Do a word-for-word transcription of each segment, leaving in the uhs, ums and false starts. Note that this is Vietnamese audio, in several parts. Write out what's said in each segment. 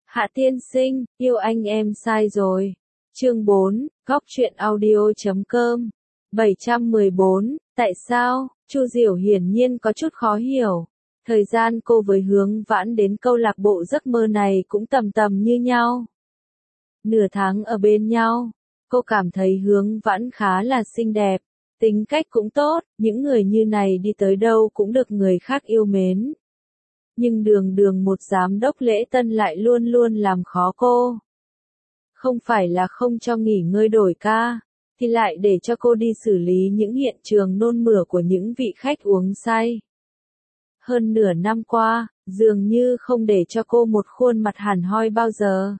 Hạ tiên sinh, yêu anh em sai rồi. Chương bốn, góc truyện audio chấm com. bảy trăm mười bốn, tại sao? Chu Diểu hiển nhiên có chút khó hiểu. Thời gian cô với Hướng Vãn đến câu lạc bộ giấc mơ này cũng tầm tầm như nhau. Nửa tháng ở bên nhau, cô cảm thấy Hướng Vãn khá là xinh đẹp, tính cách cũng tốt, những người như này đi tới đâu cũng được người khác yêu mến. Nhưng đường đường một giám đốc lễ tân lại luôn luôn làm khó cô. Không phải là không cho nghỉ ngơi đổi ca, thì lại để cho cô đi xử lý những hiện trường nôn mửa của những vị khách uống say. Hơn nửa năm qua, dường như không để cho cô một khuôn mặt hẳn hoi bao giờ.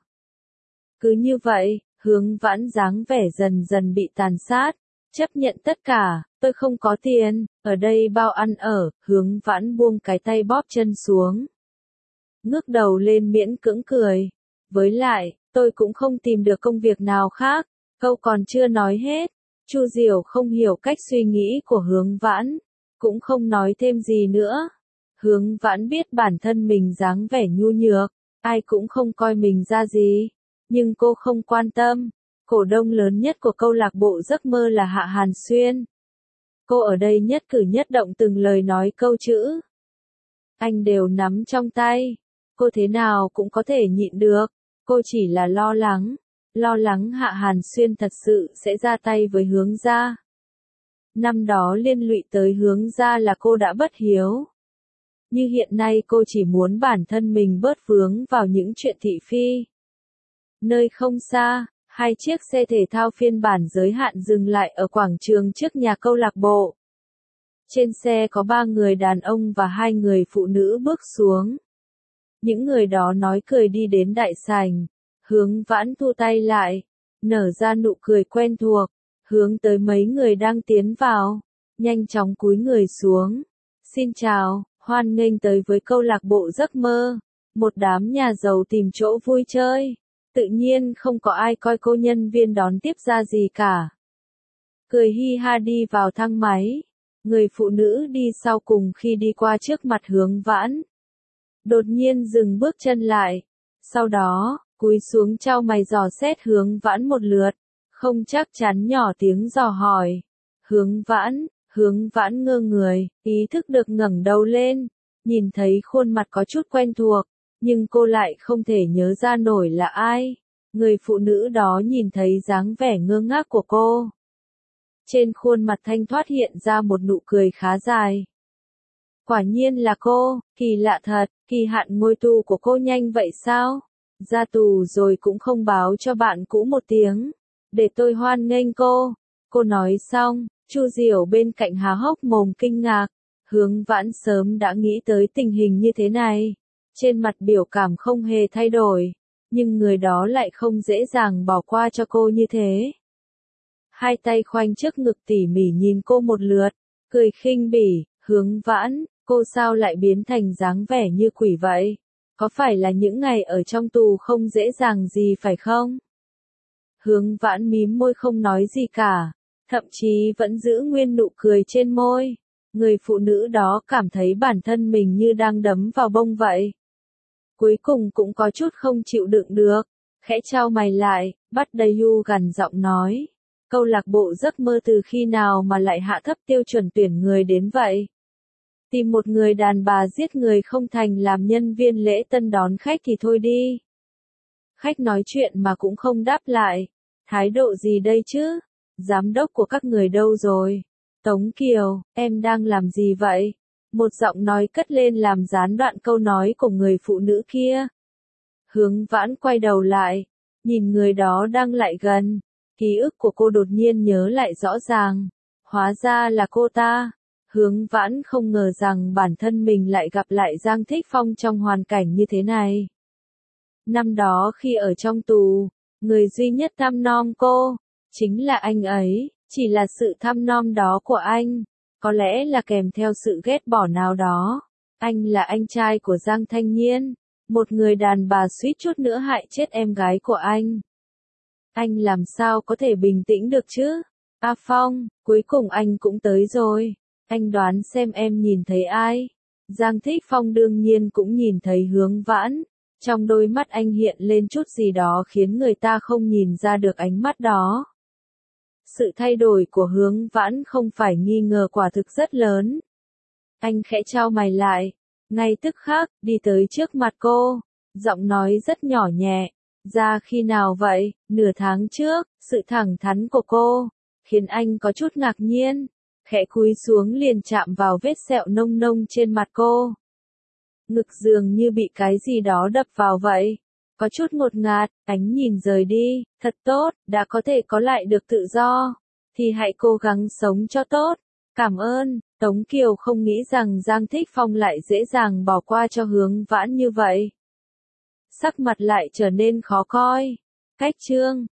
Cứ như vậy, Hướng Vãn dáng vẻ dần dần bị tàn sát, chấp nhận tất cả, tôi không có tiền, ở đây bao ăn ở, Hướng Vãn buông cái tay bóp chân xuống. Ngước đầu lên miễn cưỡng cười. Với lại, tôi cũng không tìm được công việc nào khác, câu còn chưa nói hết. Chu Diểu không hiểu cách suy nghĩ của Hướng Vãn, cũng không nói thêm gì nữa. Hướng Vãn biết bản thân mình dáng vẻ nhu nhược, ai cũng không coi mình ra gì, nhưng cô không quan tâm. Cổ đông lớn nhất của câu lạc bộ giấc mơ là Hạ Hàn Xuyên. Cô ở đây nhất cử nhất động từng lời nói câu chữ, anh đều nắm trong tay. Cô thế nào cũng có thể nhịn được. Cô chỉ là lo lắng, lo lắng Hạ Hàn Xuyên thật sự sẽ ra tay với Hướng gia. Năm đó liên lụy tới Hướng gia là cô đã bất hiếu. Như hiện nay cô chỉ muốn bản thân mình bớt vướng vào những chuyện thị phi. Nơi không xa, hai chiếc xe thể thao phiên bản giới hạn dừng lại ở quảng trường trước nhà câu lạc bộ. Trên xe có ba người đàn ông và hai người phụ nữ bước xuống. Những người đó nói cười đi đến đại sảnh. Hướng Vãn thu tay lại, nở ra nụ cười quen thuộc, hướng tới mấy người đang tiến vào, nhanh chóng cúi người xuống. Xin chào, hoan nghênh tới với câu lạc bộ giấc mơ. Một đám nhà giàu tìm chỗ vui chơi. Tự nhiên không có ai coi cô nhân viên đón tiếp ra gì cả. Cười hi ha đi vào thang máy. Người phụ nữ đi sau cùng khi đi qua trước mặt Hướng Vãn. Đột nhiên dừng bước chân lại. Sau đó, cúi xuống chau mày dò xét Hướng Vãn một lượt. Không chắc chắn nhỏ tiếng dò hỏi. Hướng Vãn, Hướng Vãn ngơ người, ý thức được ngẩng đầu lên. Nhìn thấy khuôn mặt có chút quen thuộc. Nhưng cô lại không thể nhớ ra nổi là ai. Người phụ nữ đó nhìn thấy dáng vẻ ngơ ngác của cô. Trên khuôn mặt thanh thoát hiện ra một nụ cười khá dài. Quả nhiên là cô, kỳ lạ thật, kỳ hạn ngôi tù của cô nhanh vậy sao? Ra tù rồi cũng không báo cho bạn cũ một tiếng. Để tôi hoan nghênh cô. Cô nói xong, Chu Diểu bên cạnh há hốc mồm kinh ngạc. Hướng Vãn sớm đã nghĩ tới tình hình như thế này. Trên mặt biểu cảm không hề thay đổi, nhưng người đó lại không dễ dàng bỏ qua cho cô như thế. Hai tay khoanh trước ngực tỉ mỉ nhìn cô một lượt, cười khinh bỉ. Hướng Vãn, cô sao lại biến thành dáng vẻ như quỷ vậy? Có phải là những ngày ở trong tù không dễ dàng gì phải không? Hướng Vãn mím môi không nói gì cả, thậm chí vẫn giữ nguyên nụ cười trên môi. Người phụ nữ đó cảm thấy bản thân mình như đang đấm vào bông vậy. Cuối cùng cũng có chút không chịu đựng được, khẽ chau mày lại, bắt đầy yu gằn giọng nói. Câu lạc bộ giấc mơ từ khi nào mà lại hạ thấp tiêu chuẩn tuyển người đến vậy? Tìm một người đàn bà giết người không thành làm nhân viên lễ tân đón khách thì thôi đi. Khách nói chuyện mà cũng không đáp lại. Thái độ gì đây chứ? Giám đốc của các người đâu rồi? Tống Kiều, em đang làm gì vậy? Một giọng nói cất lên làm gián đoạn câu nói của người phụ nữ kia. Hướng Vãn quay đầu lại, nhìn người đó đang lại gần. Ký ức của cô đột nhiên nhớ lại rõ ràng. Hóa ra là cô ta. Hướng Vãn không ngờ rằng bản thân mình lại gặp lại Giang Thích Phong trong hoàn cảnh như thế này. Năm đó khi ở trong tù, người duy nhất thăm nom cô, chính là anh ấy. Chỉ là sự thăm nom đó của anh, có lẽ là kèm theo sự ghét bỏ nào đó. Anh là anh trai của Giang Thanh Nhiên, một người đàn bà suýt chút nữa hại chết em gái của anh. Anh làm sao có thể bình tĩnh được chứ? A Phong, cuối cùng anh cũng tới rồi. Anh đoán xem em nhìn thấy ai? Giang Thích Phong đương nhiên cũng nhìn thấy Hướng Vãn. Trong đôi mắt anh hiện lên chút gì đó khiến người ta không nhìn ra được ánh mắt đó. Sự thay đổi của Hướng Vãn không phải nghi ngờ quả thực rất lớn. Anh khẽ chau mày lại, ngay tức khắc, đi tới trước mặt cô, giọng nói rất nhỏ nhẹ, ra khi nào vậy, nửa tháng trước, sự thẳng thắn của cô, khiến anh có chút ngạc nhiên, khẽ cúi xuống liền chạm vào vết sẹo nông nông trên mặt cô. Ngực dường như bị cái gì đó đập vào vậy. Có chút ngột ngạt, ánh nhìn rời đi, thật tốt, đã có thể có lại được tự do. Thì hãy cố gắng sống cho tốt. Cảm ơn, Tống Kiều không nghĩ rằng Giang Thích Phong lại dễ dàng bỏ qua cho Hướng Vãn như vậy. Sắc mặt lại trở nên khó coi. Cách chương